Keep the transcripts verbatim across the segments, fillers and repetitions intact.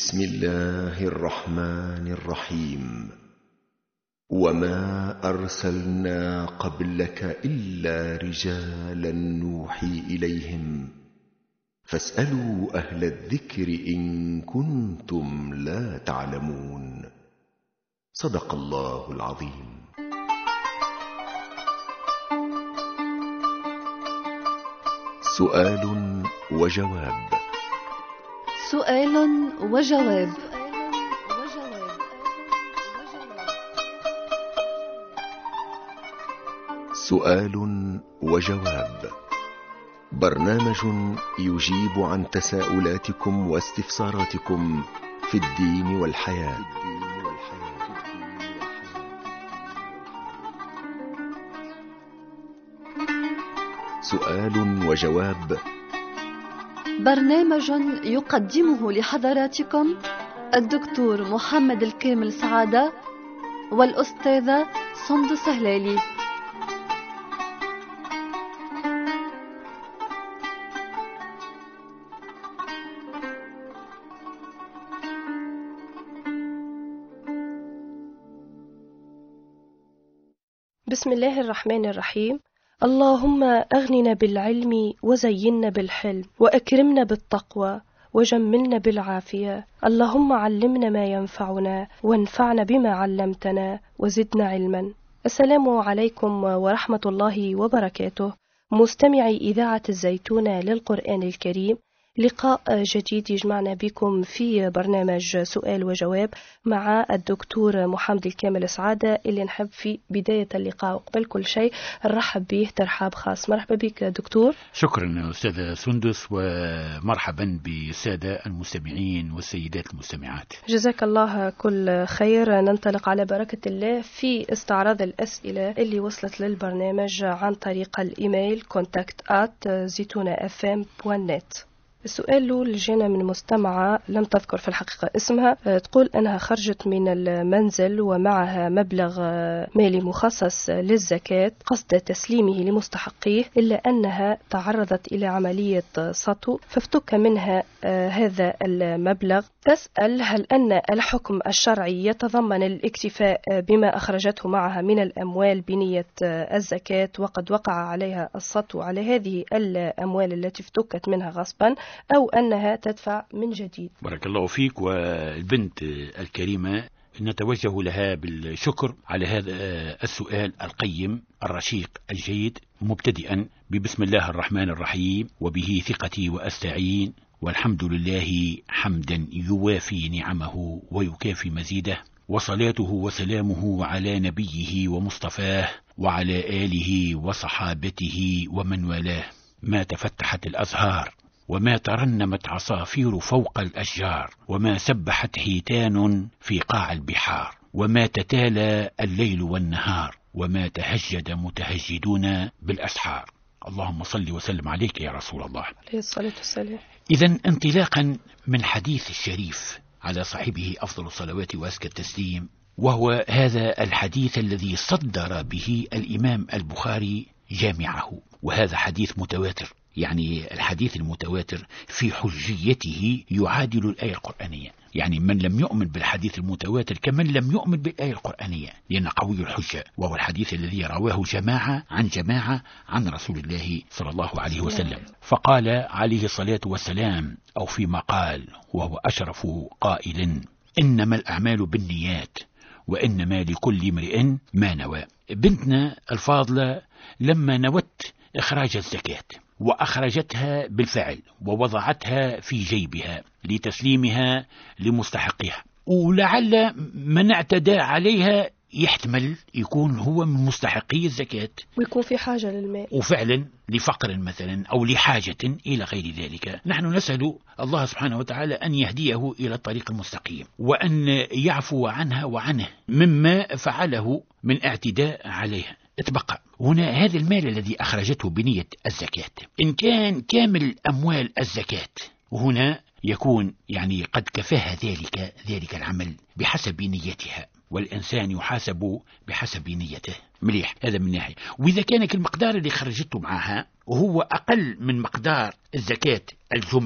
بسم الله الرحمن الرحيم. وما أرسلنا قبلك إلا رجالا نوحي إليهم فاسألوا أهل الذكر إن كنتم لا تعلمون. صدق الله العظيم. سؤال وجواب. سؤال وجواب. سؤال وجواب، برنامج يجيب عن تساؤلاتكم واستفساراتكم في الدين والحياة. سؤال وجواب، برنامج يقدمه لحضراتكم الدكتور محمد الكامل سعادة والأستاذة سندس هلالي. بسم الله الرحمن الرحيم. اللهم أغننا بالعلم وزينا بالحلم وأكرمنا بالتقوى وجملنا بالعافية. اللهم علمنا ما ينفعنا وانفعنا بما علمتنا وزدنا علما. السلام عليكم ورحمة الله وبركاته، مستمعي إذاعة الزيتونة للقرآن الكريم. لقاء جديد يجمعنا بكم في برنامج سؤال وجواب مع الدكتور محمد الكامل سعادة، اللي نحب في بداية اللقاء وقبل كل شيء نرحب به ترحاب خاص. مرحبا بك دكتور. شكرا أستاذة سندس، ومرحبا بالسادة المستمعين والسيدات المستمعات. جزاك الله كل خير. ننطلق على بركة الله في استعراض الأسئلة اللي وصلت للبرنامج عن طريق الإيميل كونتاكت آت زيتونة اف ام دوت نت. السؤال الأول جانا من مستمعة لم تذكر في الحقيقة اسمها، تقول أنها خرجت من المنزل ومعها مبلغ مالي مخصص للزكاة قصد تسليمه لمستحقيه، إلا أنها تعرضت إلى عملية سطو فافتك منها هذا المبلغ. تسأل هل أن الحكم الشرعي يتضمن الاكتفاء بما أخرجته معها من الأموال بنية الزكاة وقد وقع عليها السطو على هذه الأموال التي افتكت منها غصبا، أو أنها تدفع من جديد؟ بارك الله فيك. والبنت الكريمة نتوجه لها بالشكر على هذا السؤال القيم الرشيق الجيد، مبتدئا ببسم الله الرحمن الرحيم وبه ثقتي وأستعين، والحمد لله حمدا يوافي نعمه ويكافي مزيده، وصلاته وسلامه على نبيه ومصطفاه وعلى آله وصحابته ومن والاه. ما تفتحت الأزهار وما ترنمت عصافير فوق الأشجار وما سبحت حيتان في قاع البحار وما تتالى الليل والنهار وما تهجد متهجدون بالأسحار. اللهم صل وسلم عليك يا رسول الله عليه الصلاة والسلام. إذن انطلاقا من حديث الشريف على صاحبه أفضل الصلوات وأزكى التسليم، وهو هذا الحديث الذي صدر به الإمام البخاري جامعه، وهذا حديث متواتر، يعني الحديث المتواتر في حجيته يعادل الآية القرآنية. يعني من لم يؤمن بالحديث المتواتر كمن لم يؤمن بالآية القرآنية، لأن قوي الحجة، وهو الحديث الذي رواه جماعة عن جماعة عن رسول الله صلى الله عليه وسلم. فقال عليه الصلاة والسلام، أو فيما قال وهو أشرف قائل: إنما الأعمال بالنيات وإنما لكل امرئ ما نوى. بنتنا الفاضلة لما نوت إخراج الزكاة وأخرجتها بالفعل ووضعتها في جيبها لتسليمها لمستحقها، ولعل من اعتدى عليها يحتمل يكون هو من مستحقي الزكاة ويكون في حاجة للمال، وفعلا لفقر مثلا أو لحاجة إلى غير ذلك. نحن نسأل الله سبحانه وتعالى أن يهديه إلى الطريق المستقيم، وأن يعفو عنها وعنه مما فعله من اعتداء عليها. اتبقى هنا هذا المال الذي أخرجته بنية الزكاة، إن كان كامل أموال الزكاة، وهنا يكون يعني قد كفاها ذلك ذلك العمل بحسب نيتها، والإنسان يحاسب بحسب نيته. مليح، هذا من ناحية. وإذا كان المقدار اللي خرجته معها وهو أقل من مقدار الزكاة الجملي،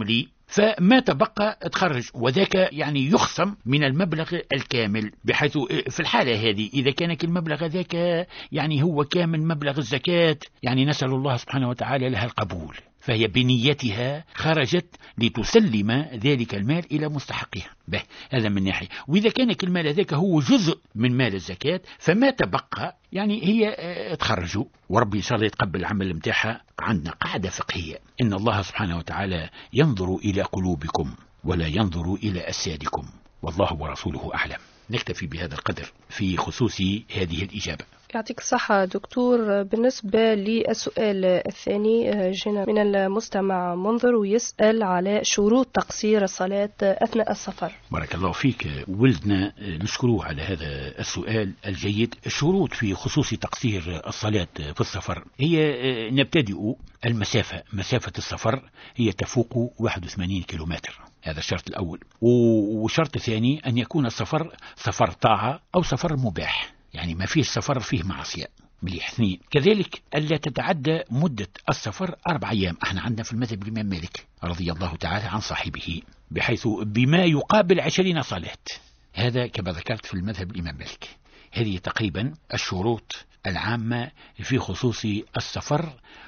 فما تبقى تخرج، وذاك يعني يخصم من المبلغ الكامل، بحيث في الحالة هذه إذا كان المبلغ ذاك يعني هو كامل مبلغ الزكاة، يعني نسأل الله سبحانه وتعالى لها القبول، فهي بنيتها خرجت لتسلم ذلك المال إلى مستحقها. به هذا من ناحية. وإذا كان المال ذاك هو جزء من مال الزكاة فما تبقى يعني هي تخرجوا، وربي إن شاء الله يتقبل العمل متاعها. عندنا قاعدة فقهية: إن الله سبحانه وتعالى ينظر إلى قلوبكم ولا ينظر إلى أجسادكم والله ورسوله أعلم. نكتفي بهذا القدر في خصوص هذه الإجابة. يعطيك الصحة دكتور. بالنسبة للسؤال الثاني، جينا من المستمع منظر ويسأل على شروط تقصير الصلاة أثناء السفر. بارك الله فيك ولدنا، نشكروه على هذا السؤال الجيد. الشروط في خصوص تقصير الصلاة في السفر هي: نبتدئ المسافة، مسافة السفر هي تفوق واحد وثمانين كيلومتر، هذا الشرط الأول. والشرط الثاني أن يكون السفر سفر طاعة أو سفر مباح، يعني ما فيش سفر فيه معصية. مليح. اثنين، كذلك ألا تتعدى مدة السفر أربع أيام. احنا عندنا في المذهب الإمام مالك رضي الله تعالى عن صاحبه، بحيث بما يقابل عشرين صلاة، هذا كما ذكرت في المذهب الإمام مالك. هذه تقريبا الشروط العامة في خصوص السفر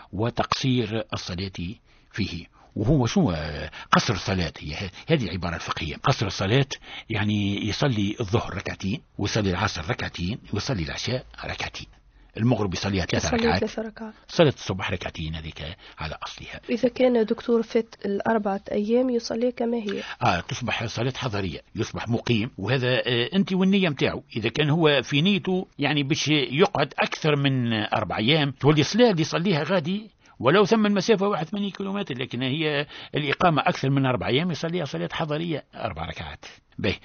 وتقصير الصلاة فيه. وهو شو قصر الصلاة؟ هي هذه العبارة الفقهية. قصر الصلاة يعني يصلي الظهر ركعتين، ويصلي العصر ركعتين، ويصلي العشاء ركعتين، المغرب يصليها ثلاث ركعات، صلاة الصبح ركعتين، هذيك على أصلها. إذا كان دكتور فات الأربعة أيام يصلي كما هي، آه تصبح صلاة حضرية، يصبح مقيم. وهذا آه أنت والنية متاعه، إذا كان هو في نيته يعني باش يقعد أكثر من أربع أيام، تولي صلاة اللي يصليها غادي ولو ثم المسافة واحد وثمانين كيلومتر، لكن هي الإقامة أكثر من أربع أيام يصليها صلاة حضرية أربع ركعات. به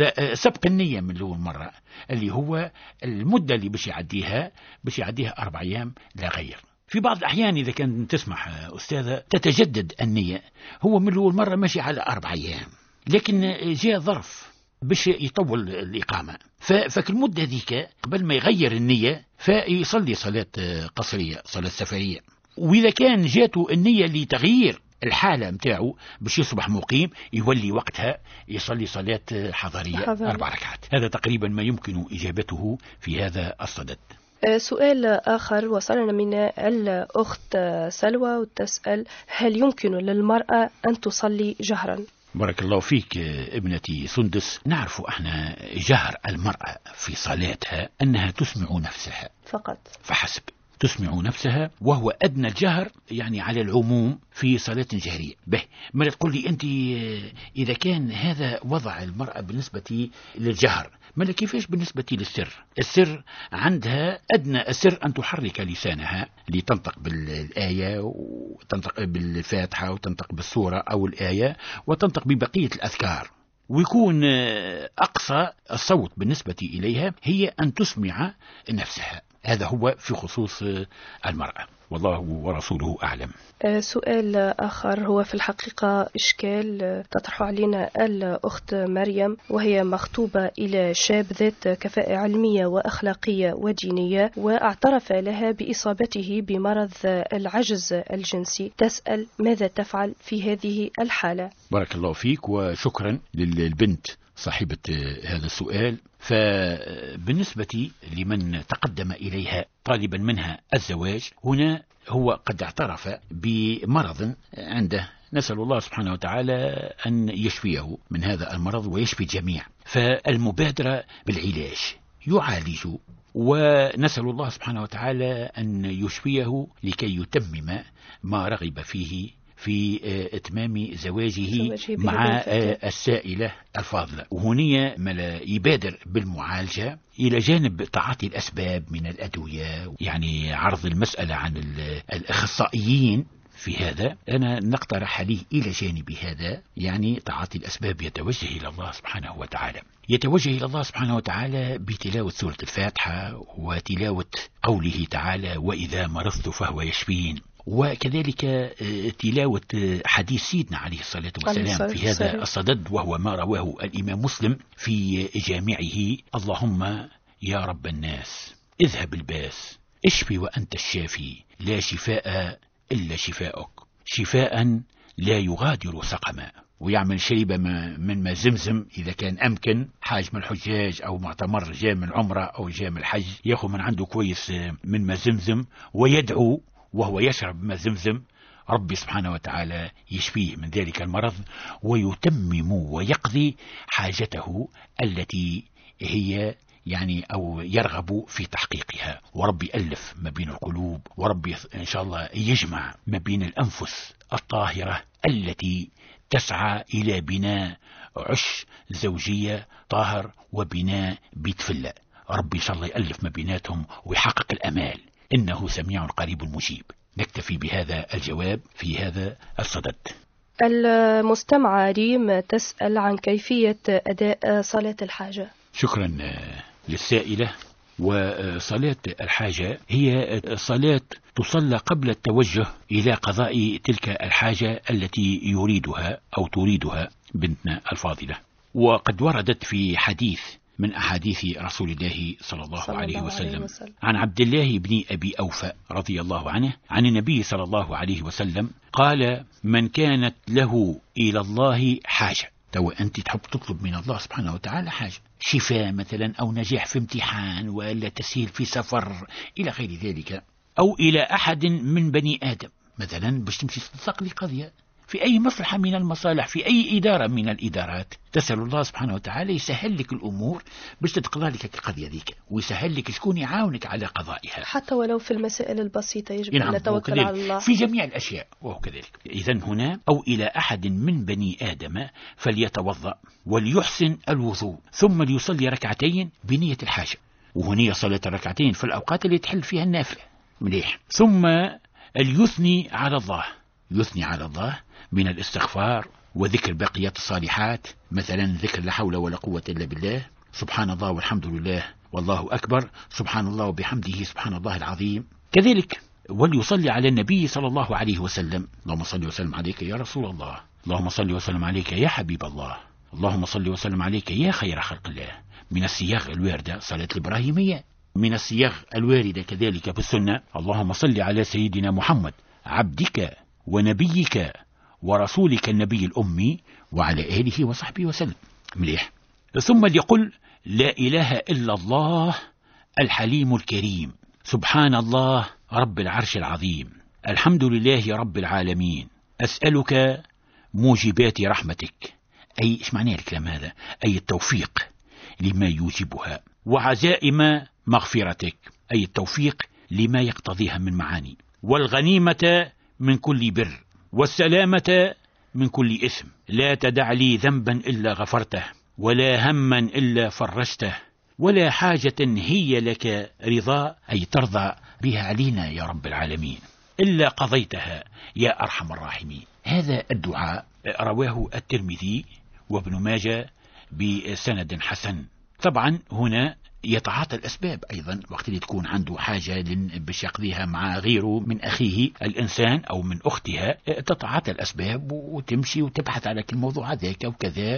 سبق النية من الأول مرة، اللي هو المدة اللي باش يعديها باش يعديها أربع أيام لا غير. في بعض الأحيان إذا كان تسمح أستاذة تتجدد النية، هو من الأول مرة ماشي على أربع أيام، لكن جاء ظرف باش يطول الإقامة، ففي المدة ذيك قبل ما يغير النية فيصلي صلاة قصرية، صلاة سفرية. وإذا كان جاته النية لتغيير الحالة متاعه باش يصبح مقيم، يولي وقتها يصلي صلاة حضرية حضر. أربع ركعات. هذا تقريبا ما يمكن إجابته في هذا الصدد. سؤال آخر وصلنا من الأخت سلوى وتسأل: هل يمكن للمرأة أن تصلي جهرا؟ بارك الله فيك ابنتي سندس. نعرف احنا جهر المرأة في صلاتها أنها تسمع نفسها فقط فحسب، تسمع نفسها، وهو أدنى الجهر يعني على العموم في صلاة جهرية. به ما تقول لي أنت إذا كان هذا وضع المرأة بالنسبة للجهر، ما كيفاش بالنسبة للسر؟ السر عندها أدنى السر أن تحرك لسانها لتنطق بالآية وتنطق بالفاتحة وتنطق بالسورة أو الآية وتنطق ببقية الأذكار، ويكون أقصى الصوت بالنسبة إليها هي أن تسمع نفسها. هذا هو في خصوص المرأة، والله ورسوله أعلم. سؤال آخر هو في الحقيقة إشكال تطرح علينا الأخت مريم، وهي مخطوبة إلى شاب ذات كفاءة علمية وأخلاقية ودينية، واعترف لها بإصابته بمرض العجز الجنسي. تسأل: ماذا تفعل في هذه الحالة؟ بارك الله فيك وشكرا للبنت صاحبة هذا السؤال. فبالنسبة لمن تقدم إليها طالبا منها الزواج، هنا هو قد اعترف بمرض عنده، نسأل الله سبحانه وتعالى أن يشفيه من هذا المرض ويشفي الجميع. فالمبادرة بالعلاج، يعالج، ونسأل الله سبحانه وتعالى أن يشفيه لكي يتمم ما رغب فيه في اتمام زواجه مع السائلة الفاضلة. وهنا ملا يبادر بالمعالجة إلى جانب تعاطي الأسباب من الأدوية، يعني عرض المسألة عن الأخصائيين في هذا. أنا نقترح عليه إلى جانب هذا يعني تعاطي الأسباب، يتوجه إلى الله سبحانه وتعالى، يتوجه إلى الله سبحانه وتعالى بتلاوة سورة الفاتحة وتلاوة قوله تعالى: وإذا مرضت فهو يشفين، وكذلك تلاوة حديث سيدنا عليه الصلاة والسلام في هذا الصدد، وهو ما رواه الإمام مسلم في جامعه: اللهم يا رب الناس اذهب الباس، اشفي وأنت الشافي، لا شفاء إلا شفاءك، شفاء لا يغادر سقما. ويعمل شريبة من ماء زمزم إذا كان أمكن، حاج من الحجاج أو معتمر جاء من عمرة أو جاء من الحج يأخذ من عنده كويس من ماء زمزم ويدعو وهو يشرب ماء زمزم، ربي سبحانه وتعالى يشفيه من ذلك المرض ويتمم ويقضي حاجته التي هي يعني أو يرغب في تحقيقها. وربي ألف ما بين القلوب، وربي إن شاء الله يجمع ما بين الأنفس الطاهرة التي تسعى إلى بناء عش زوجية طاهر وبناء بيت فلة. ربي إن شاء الله يألف ما بيناتهم ويحقق الأمال، إنه سميع قريب مجيب. نكتفي بهذا الجواب في هذا الصدد. المستمعة ريم تسأل عن كيفية أداء صلاة الحاجة. شكرا للسائلة. وصلاة الحاجة هي صلاة تصلى قبل التوجه إلى قضاء تلك الحاجة التي يريدها أو تريدها بنتنا الفاضلة. وقد وردت في حديث من أحاديث رسول الله صلى الله, صلى عليه, الله وسلم عليه وسلم عن عبد الله بن أبي أوفى رضي الله عنه عن النبي صلى الله عليه وسلم قال: من كانت له إلى الله حاجة، تو أنت تحب تطلب من الله سبحانه وتعالى حاجة، شفاء مثلا أو نجاح في امتحان ولا تسهيل في سفر إلى غير ذلك، أو إلى أحد من بني آدم مثلا باش تمشي تطلق لي قضية في أي مصلحة من المصالح في أي إدارة من الإدارات، تسأل الله سبحانه وتعالى يسهل لك الأمور باش تتقضى لك القضية ذيك ويسهل لك شكون يعاونك على قضائها، حتى ولو في المسائل البسيطة يجب أن نتوكل على الله في جميع الأشياء وهو كذلك. إذن هنا أو إلى أحد من بني آدم فليتوضأ وليحسن الوضوء ثم ليصلي ركعتين بنية الحاجة، وهنا صلاة الركعتين في الأوقات اللي تحل فيها النافلة مليح، ثم ليثني على الله، يثني على الله من الاستغفار وذكر بقيات الصالحات، مثلا ذكر لا حول ولا قوة إلا بالله، سبحان الله والحمد لله والله أكبر، سبحان الله وبحمده سبحان الله العظيم. كذلك وليصلي على النبي صلى الله عليه وسلم، اللهم صل وسلم عليك يا رسول الله، اللهم صل وسلم عليك يا حبيب الله، اللهم صل وسلم عليك يا خير خلق الله، من الصياغ الواردة صلاة الإبراهيمية، من الصياغ الواردة كذلك في السنة اللهم صل على سيدنا محمد عبدك ونبيك ورسولك النبي الأمي وعلى آله وصحبه وسلم مليح. ثم ليقل لا إله إلا الله الحليم الكريم، سبحان الله رب العرش العظيم، الحمد لله رب العالمين، أسألك موجبات رحمتك، أي إيش معنى الكلام هذا؟ أي التوفيق لما يوجبها، وعزائم مغفرتك، أي التوفيق لما يقتضيها من معاني، والغنيمة من كل بر، والسلامة من كل إثم، لا تدع لي ذنبا إلا غفرته، ولا هما إلا فرجته، ولا حاجة هي لك رضا، أي ترضى بها علينا يا رب العالمين، إلا قضيتها يا أرحم الراحمين. هذا الدعاء رواه الترمذي وابن ماجه بسند حسن. طبعا هنا يتعاطى الأسباب أيضا، وقت اللي تكون عنده حاجة باش يقضيها مع غيره من أخيه الإنسان أو من أختها، تتعاطى الأسباب وتمشي وتبحث على كل موضوع هذاك وكذا،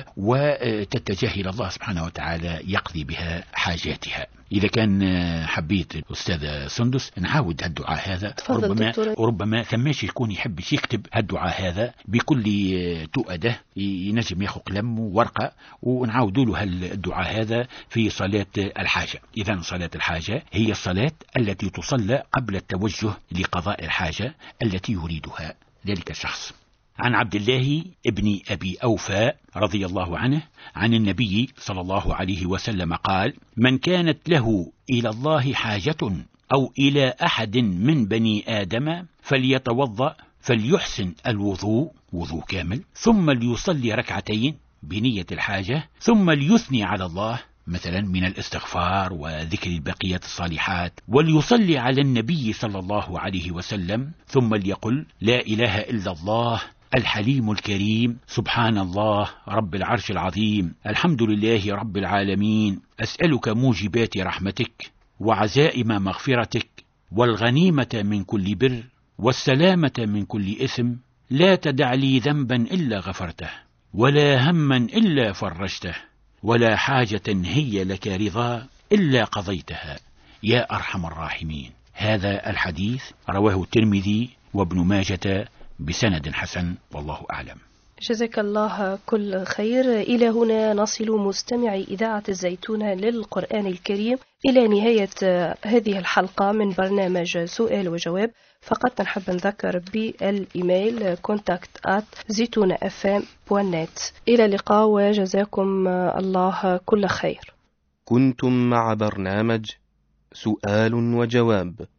وتتجه إلى الله سبحانه وتعالى يقضي بها حاجاتها. إذا كان حبيت الأستاذة سندس نعاود هالدعاء هذا، ربما وربما ثماش يكون يحب يكتب هالدعاء هذا بكل تؤده، ينجم ياخذ قلم وورقة ونعاودوا له هالدعاء هذا في صلاة الحاجة. إذن صلاة الحاجة هي الصلاة التي تصلى قبل التوجه لقضاء الحاجة التي يريدها ذلك الشخص. عن عبد الله ابن أبي أوفى رضي الله عنه عن النبي صلى الله عليه وسلم قال: من كانت له إلى الله حاجة أو إلى أحد من بني آدم فليتوضأ فليحسن الوضوء وضوء كامل، ثم ليصلي ركعتين بنية الحاجة، ثم ليثني على الله مثلا من الاستغفار وذكر بقية الصالحات، وليصلي على النبي صلى الله عليه وسلم، ثم ليقل لا إله إلا الله الحليم الكريم، سبحان الله رب العرش العظيم، الحمد لله رب العالمين، أسألك موجبات رحمتك وعزائم مغفرتك، والغنيمة من كل بر، والسلامة من كل إثم، لا تدع لي ذنبا إلا غفرته، ولا هما إلا فرجته، ولا حاجة هي لك رضا إلا قضيتها يا أرحم الراحمين. هذا الحديث رواه الترمذي وابن ماجة بسند حسن، والله أعلم. جزاك الله كل خير. إلى هنا نصل مستمعي إذاعة الزيتونة للقرآن الكريم إلى نهاية هذه الحلقة من برنامج سؤال وجواب. فقط نحب نذكر بالإيميل contact at zitouna f m dot net. إلى اللقاء وجزاكم الله كل خير. كنتم مع برنامج سؤال وجواب